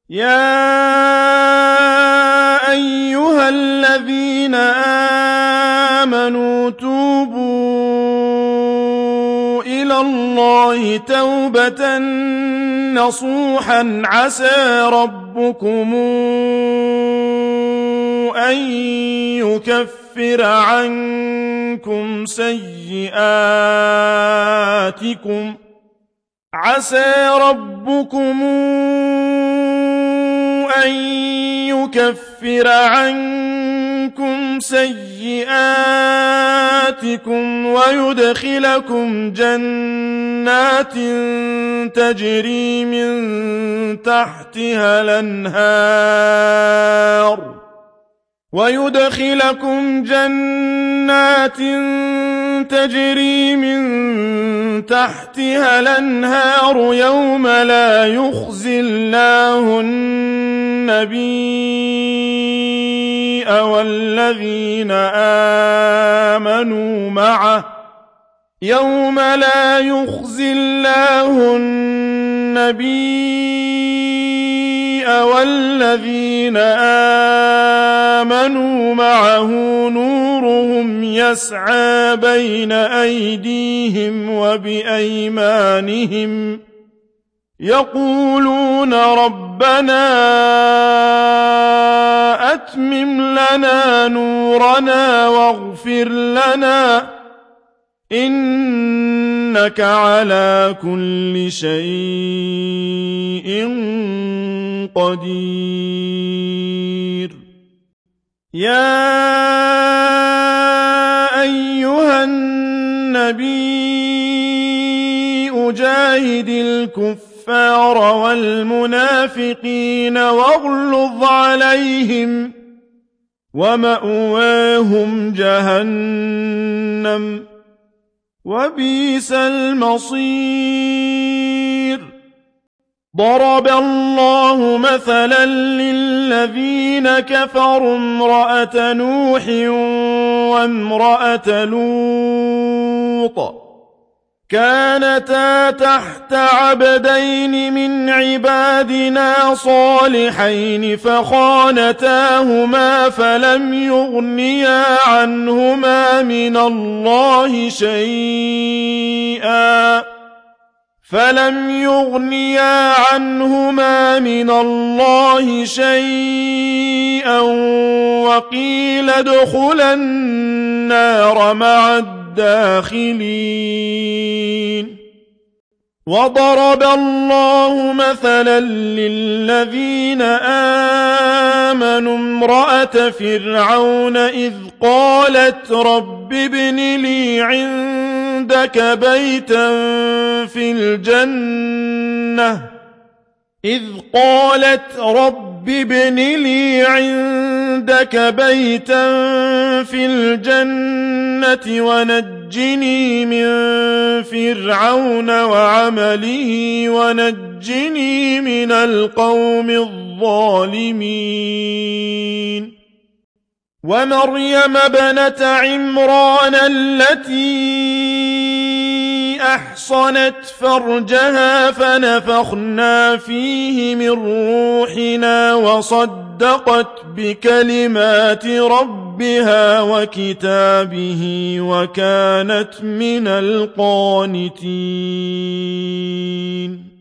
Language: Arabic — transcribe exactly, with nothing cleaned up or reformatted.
يا أيها الذين آمنوا توبوا إلى الله توبة نصوحا عسى ربكم أن يكفر عنكم سيئاتكم عسى ربكم أن يكفر عنكم سيئاتكم ويدخلكم جنات تجري من تحتها الأنهار ويدخلكم جنات تجري من تحتها الأنهار يوم لا يخزي الله النبي والذين آمنوا معه يوم لا يخزي الله النبي والذين آمنوا معه نورهم يسعى بين أيديهم وبأيمانهم يقولون ربنا أتمم لنا نورنا واغفر لنا إنك على كل شيء قدير يا أيها النبي أجاهد الكفار والمنافقين واغلظ عليهم ومأواهم جهنم وبئس المصير ضرب الله مثلا للذين كفروا امرأة نوح وامرأة لوط كانتا تحت عبدين من عبادنا صالحين فخانتاهما فلم يغنيا عنهما من الله شيئا فلم يغنيا عنهما من الله شيئا وقيل ادخلا النار مع الداخلين وضرب الله مثلا للذين آمنوا امرأة فرعون إذ قالت رب ابن لي عندك بيتا في الجنة إذ قالت رب ابن لي عندك بيتا في الجنة ونجني من فرعون وعمله ونجني من القوم الظالمين ومريم ابنة عمران التي أحصنت فرجها فنفخنا فيه من روحنا وصدقت بكلمات ربها وكتابه وكانت من القانتين